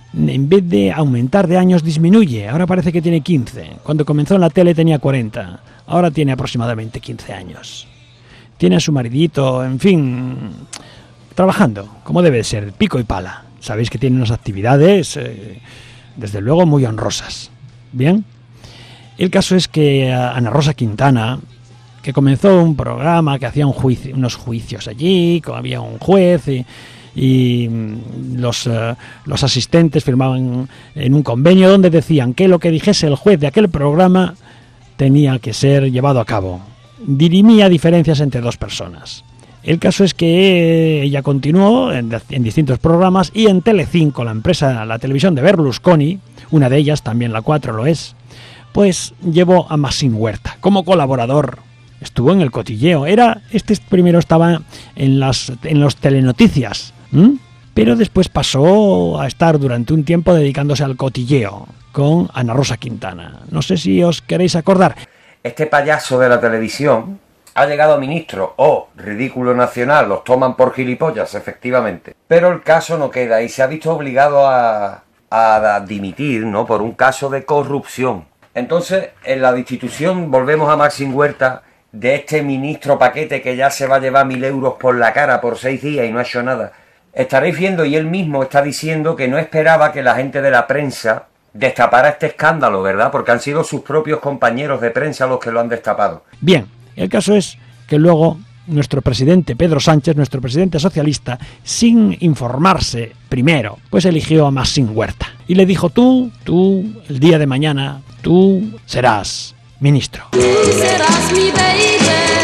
[SPEAKER 1] en vez de aumentar de años disminuye. Ahora parece que tiene quince. Cuando comenzó en la tele tenía cuarenta. Ahora tiene aproximadamente quince años. Tiene a su maridito, en fin, trabajando, como debe ser, pico y pala. Sabéis que tiene unas actividades, eh, desde luego, muy honrosas. Bien, el caso es que Ana Rosa Quintana, que comenzó un programa que hacía un juicio, unos juicios allí, había un juez y, y los, uh, los asistentes firmaban en un convenio donde decían que lo que dijese el juez de aquel programa tenía que ser llevado a cabo. Dirimía diferencias entre dos personas. El caso es que ella continuó en, en distintos programas y en Telecinco, la empresa, la televisión de Berlusconi, una de ellas, también la cuatro lo es, pues llevó a Maxim Huerta como colaborador. Estuvo en el cotilleo. Era, este primero estaba en las en los telenoticias, ¿m? Pero después pasó a estar durante un tiempo dedicándose al cotilleo con Ana Rosa Quintana. No sé si os queréis acordar.
[SPEAKER 15] Este payaso de la televisión ha llegado a ministro o ridículo nacional, los toman por gilipollas, efectivamente. Pero el caso no queda y se ha visto obligado a, a dimitir, ¿no?, por un caso de corrupción. Entonces, en la destitución volvemos a Maxim Huerta, de este ministro paquete que ya se va a llevar mil euros por la cara por seis días y no ha hecho nada. Estaréis viendo, y él mismo está diciendo que no esperaba que la gente de la prensa destapara este escándalo, ¿verdad? Porque han sido sus propios compañeros de prensa los que lo han destapado.
[SPEAKER 1] Bien, el caso es que luego nuestro presidente Pedro Sánchez, nuestro presidente socialista, sin informarse primero, pues eligió a Maxim Huerta. Y le dijo, tú, tú, el día de mañana, tú serás ministro.
[SPEAKER 5] Tú serás mi baby,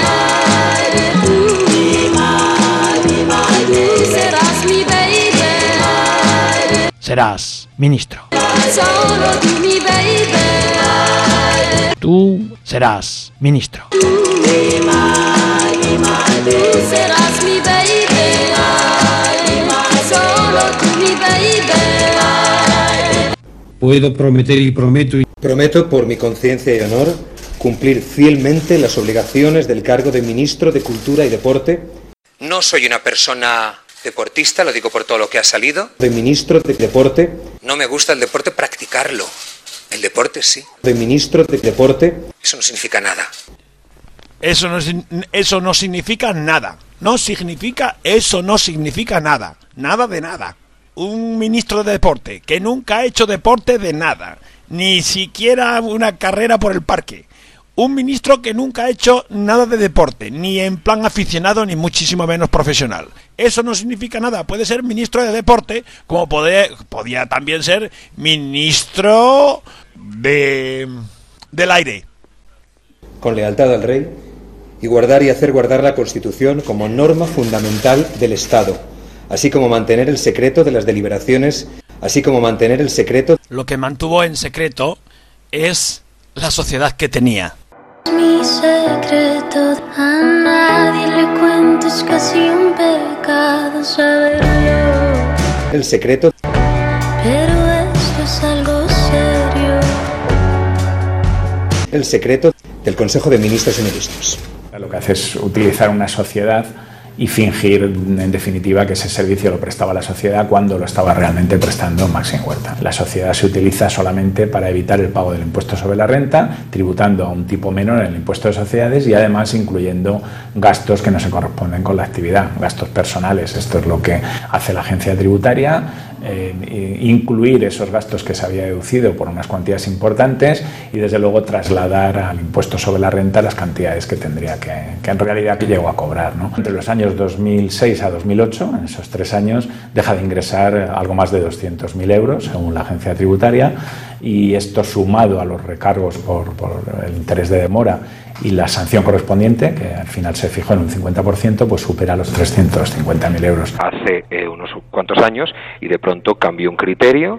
[SPEAKER 5] tú, tú serás mi baby,
[SPEAKER 1] serás ministro.
[SPEAKER 5] solo tú mi baby,
[SPEAKER 1] tú serás ministro.
[SPEAKER 5] tú serás mi baby, solo tú mi baby.
[SPEAKER 16] Puedo prometer y prometo y...
[SPEAKER 17] Prometo, por mi conciencia y honor, cumplir fielmente las obligaciones del cargo de Ministro de Cultura y Deporte.
[SPEAKER 18] No soy una persona deportista, lo digo por todo lo que ha salido.
[SPEAKER 17] De Ministro de Deporte.
[SPEAKER 18] No me gusta el deporte practicarlo. El deporte sí.
[SPEAKER 17] De Ministro de Deporte.
[SPEAKER 18] Eso no significa nada.
[SPEAKER 19] Eso no, eso no significa nada. No significa, eso no significa nada. Nada de nada. Un ministro de deporte que nunca ha hecho deporte de nada. Ni siquiera una carrera por el parque. Un ministro que nunca ha hecho nada de deporte, ni en plan aficionado, ni muchísimo menos profesional. Eso no significa nada. Puede ser ministro de deporte, como podía, podía también ser ministro de del aire.
[SPEAKER 17] Con lealtad al rey y guardar y hacer guardar la Constitución como norma fundamental del Estado, así como mantener el secreto de las deliberaciones, así como mantener el secreto...
[SPEAKER 19] Lo que mantuvo en secreto es la sociedad que tenía.
[SPEAKER 5] Mi secreto, a nadie le cuento, es casi un pecado saberlo.
[SPEAKER 17] El secreto.
[SPEAKER 5] Pero esto es algo serio.
[SPEAKER 17] El secreto del Consejo de Ministros y Ministros.
[SPEAKER 20] Lo que hace es utilizar una sociedad y fingir, en definitiva, que ese servicio lo prestaba la sociedad cuando lo estaba realmente prestando Maxim Huerta. La sociedad se utiliza solamente para evitar el pago del impuesto sobre la renta, tributando a un tipo menor en el impuesto de sociedades y además incluyendo gastos que no se corresponden con la actividad, gastos personales. Esto es lo que hace la agencia tributaria. Eh, incluir esos gastos que se había deducido por unas cuantías importantes y desde luego trasladar al impuesto sobre la renta las cantidades que tendría que, que en realidad que llegó a cobrar, ¿no? Entre los años dos mil seis a dos mil ocho, en esos tres años, deja de ingresar algo más de doscientos mil euros según la agencia tributaria, y esto sumado a los recargos por, por el interés de demora y la sanción correspondiente, que al final se fijó en un cincuenta por ciento, pues supera los trescientos cincuenta mil euros.
[SPEAKER 21] Hace eh, unos cuantos años y de pronto cambió un criterio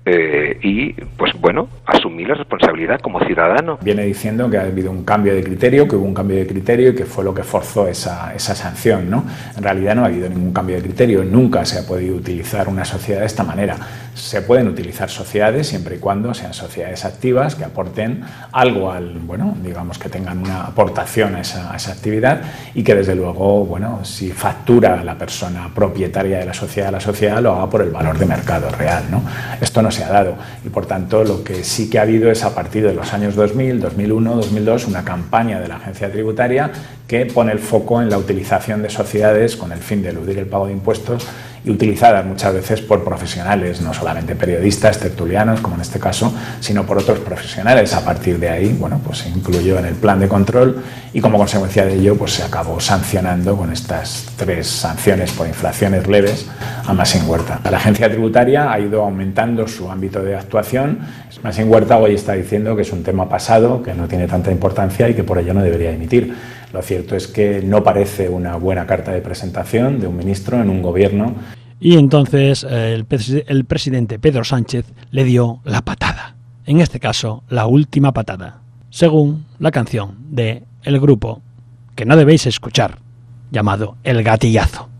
[SPEAKER 21] eh, y, pues bueno, asumir la responsabilidad como ciudadano.
[SPEAKER 20] Viene diciendo que ha habido un cambio de criterio, que hubo un cambio de criterio y que fue lo que forzó esa, esa sanción, ¿no? En realidad no ha habido ningún cambio de criterio, nunca se ha podido utilizar una sociedad de esta manera. Se pueden utilizar sociedades siempre y cuando sean sociedades activas, que aporten algo al, bueno, digamos que tengan una aportación a esa, a esa actividad y que desde luego, bueno, si factura la persona propietaria de la sociedad, la sociedad lo haga por el valor de mercado real, ¿no? Esto no se ha dado y por tanto lo que sí que ha habido es a partir de los años dos mil, dos mil uno, dos mil dos una campaña de la agencia tributaria que pone el foco en la utilización de sociedades con el fin de eludir el pago de impuestos y utilizadas muchas veces por profesionales, no solamente periodistas, tertulianos, como en este caso, sino por otros profesionales. A partir de ahí, bueno, pues se incluyó en el plan de control y como consecuencia de ello, pues se acabó sancionando con estas tres sanciones por infracciones leves a Masín Huerta. La agencia tributaria ha ido aumentando su ámbito de actuación. Masín Huerta hoy está diciendo que es un tema pasado, que no tiene tanta importancia y que por ello no debería emitir. Lo cierto es que no parece una buena carta de presentación de un ministro en un gobierno.
[SPEAKER 1] Y entonces eh, el, pres- el presidente Pedro Sánchez le dio la patada. En este caso, la última patada, según la canción de el grupo que no debéis escuchar, llamado El Gatillazo.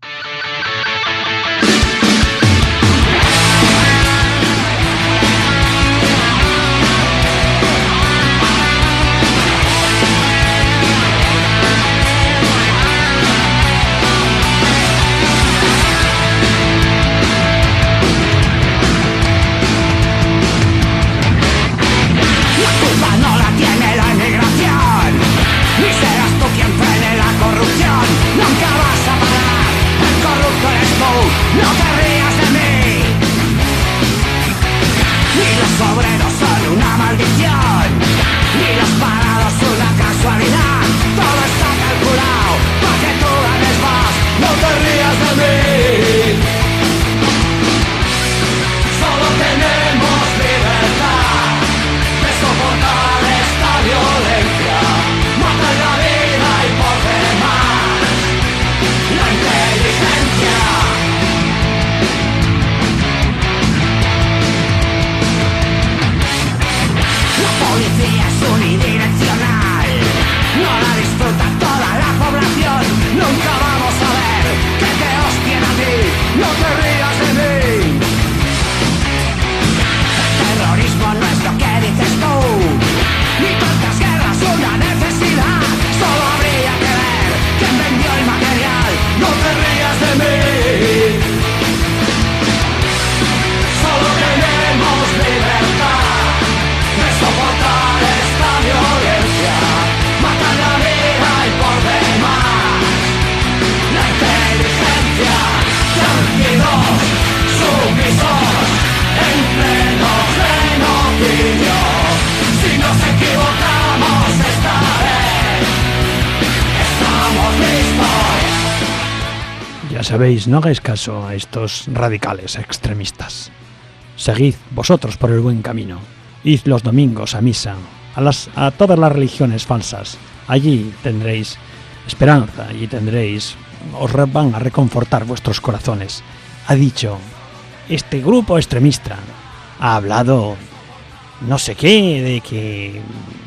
[SPEAKER 1] Sabéis, no hagáis caso a estos radicales extremistas. Seguid vosotros por el buen camino. Id los domingos a misa, a, las, a todas las religiones falsas. Allí tendréis esperanza y tendréis, os van a reconfortar vuestros corazones. Ha dicho, este grupo extremista ha hablado no sé qué, de que,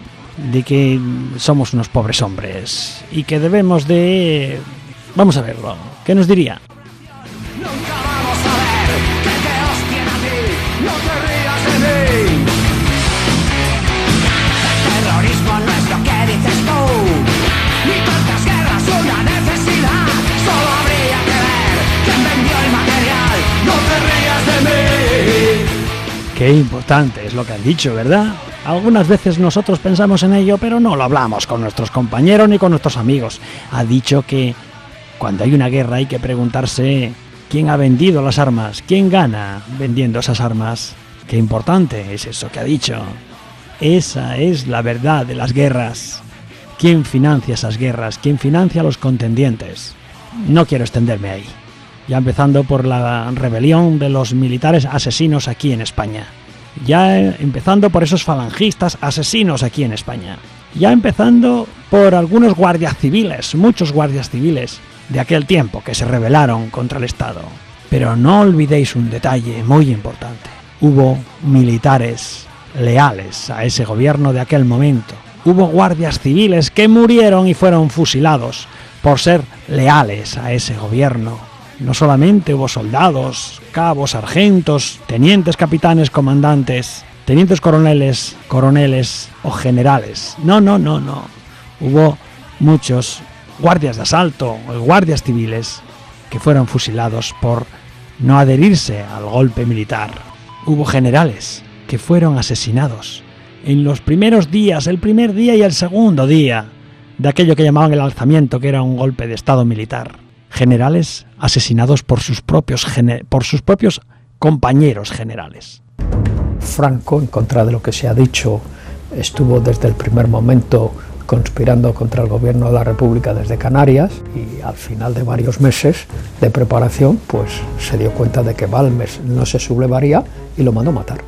[SPEAKER 1] de que somos unos pobres hombres y que debemos de... Vamos a verlo. ¿Qué nos diría?
[SPEAKER 5] Nunca vamos a ver que te hostien a ti, no te rías de mí. El terrorismo no es lo que dices tú, ni tantas guerras una necesidad. Solo habría que ver quién vendió el material, no te rías de mí.
[SPEAKER 1] Qué importante es lo que han dicho, ¿verdad? Algunas veces nosotros pensamos en ello, pero no lo hablamos con nuestros compañeros ni con nuestros amigos. Ha dicho que cuando hay una guerra hay que preguntarse quién ha vendido las armas, quién gana vendiendo esas armas. Qué importante es eso que ha dicho. Esa es la verdad de las guerras. ¿Quién financia esas guerras? ¿Quién financia a los contendientes? No quiero extenderme ahí. Ya empezando por la rebelión de los militares asesinos aquí en España. Ya empezando por esos falangistas asesinos aquí en España. Ya empezando por algunos guardias civiles, muchos guardias civiles de aquel tiempo que se rebelaron contra el Estado. Pero no olvidéis un detalle muy importante. Hubo militares leales a ese gobierno de aquel momento. Hubo guardias civiles que murieron y fueron fusilados por ser leales a ese gobierno. No solamente hubo soldados, cabos, sargentos, tenientes, capitanes, comandantes, tenientes coroneles, coroneles o generales. No, no, no, no. Hubo muchos guardias de asalto o guardias civiles que fueron fusilados por no adherirse al golpe militar. Hubo generales que fueron asesinados en los primeros días, el primer día y el segundo día de aquello que llamaban el alzamiento, que era un golpe de estado militar. Generales asesinados por sus propios, por sus propios compañeros generales.
[SPEAKER 3] Franco, en contra de lo que se ha dicho, estuvo desde el primer momento conspirando contra el gobierno de la República desde Canarias, y al final de varios meses de preparación pues se dio cuenta de que Balmes no se sublevaría y lo mandó matar.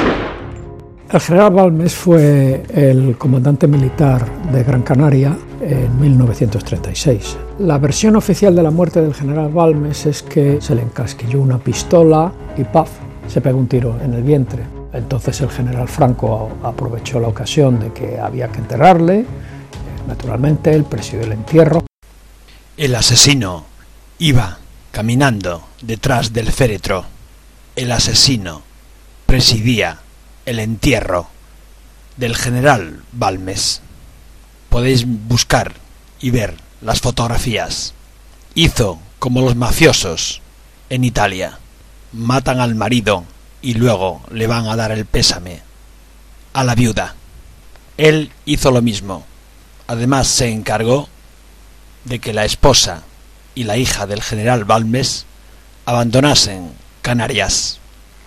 [SPEAKER 3] El general Balmes fue el comandante militar de Gran Canaria en mil novecientos treinta y seis. La versión oficial de la muerte del general Balmes es que se le encasquilló una pistola y ¡paf!, se pegó un tiro en el vientre. Entonces el general Franco aprovechó la ocasión de que había que enterrarle. Naturalmente él presidió el entierro.
[SPEAKER 1] El asesino iba caminando detrás del féretro. El asesino presidía el entierro del general Balmes. Podéis buscar y ver las fotografías. Hizo como los mafiosos en Italia. Matan al marido y luego le van a dar el pésame a la viuda. Él hizo lo mismo. Además se encargó de que la esposa y la hija del general Balmes abandonasen Canarias.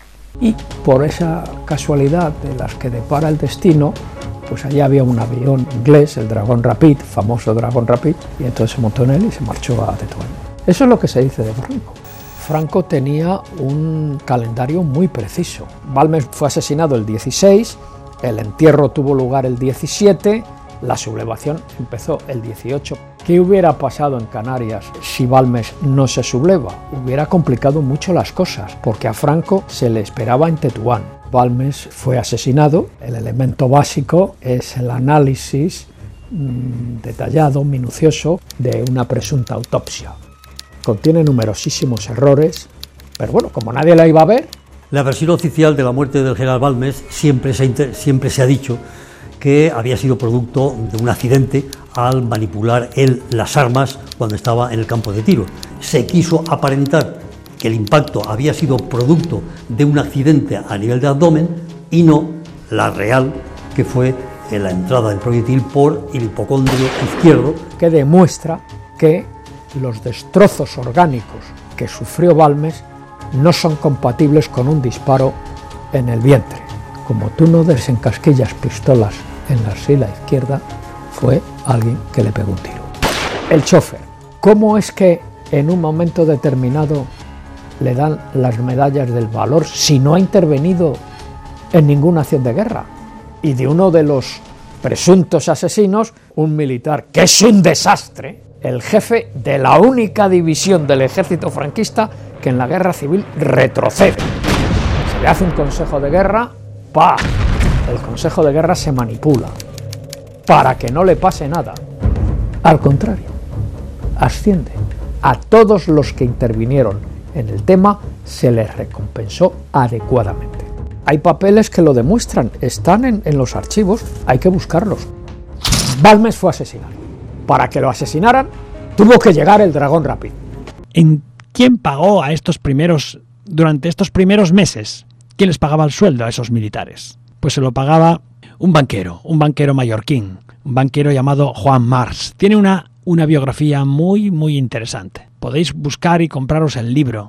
[SPEAKER 3] Y por esa casualidad de las que depara el destino, pues allá había un avión inglés, el Dragon Rapid, famoso Dragon Rapid, y entonces se montó en él y se marchó a Tetuán. Eso es lo que se dice de Franco. Franco tenía un calendario muy preciso. Balmes fue asesinado el dieciséis, el entierro tuvo lugar el diecisiete, la sublevación empezó el dieciocho. ¿Qué hubiera pasado en Canarias si Balmes no se subleva? Hubiera complicado mucho las cosas, porque a Franco se le esperaba en Tetuán. Balmes fue asesinado. El elemento básico es el análisis mmm, detallado, minucioso, de una presunta autopsia. Contiene numerosísimos errores, pero bueno, como nadie la iba a ver.
[SPEAKER 22] La versión oficial de la muerte del general Balmes siempre se, inter- siempre se ha dicho que había sido producto de un accidente al manipular él las armas cuando estaba en el campo de tiro. Se quiso aparentar que el impacto había sido producto de un accidente a nivel de abdomen y no la real, que fue en la entrada del proyectil por el hipocondrio izquierdo.
[SPEAKER 3] Que demuestra que los destrozos orgánicos que sufrió Balmes no son compatibles con un disparo en el vientre. Como tú no desencasquillas pistolas en la axila izquierda, fue alguien que le pegó un tiro. El chofer. ¿Cómo es que en un momento determinado le dan las medallas del valor si no ha intervenido en ninguna acción de guerra? Y de uno de los presuntos asesinos, un militar que es un desastre, el jefe de la única división del ejército franquista que en la guerra civil retrocede. Se le hace un consejo de guerra, ¡pa! El consejo de guerra se manipula para que no le pase nada. Al contrario, asciende. A todos los que intervinieron en el tema se les recompensó adecuadamente. Hay papeles que lo demuestran, están en, en los archivos, hay que buscarlos. Balmes fue asesinado. Para que lo asesinaran, tuvo que llegar el Dragón Rapid.
[SPEAKER 1] ¿En quién pagó a estos primeros, durante estos primeros meses? ¿Quién les pagaba el sueldo a esos militares? Pues se lo pagaba un banquero, un banquero mallorquín, un banquero llamado Juan Mars. Tiene una, una biografía muy, muy interesante. Podéis buscar y compraros el libro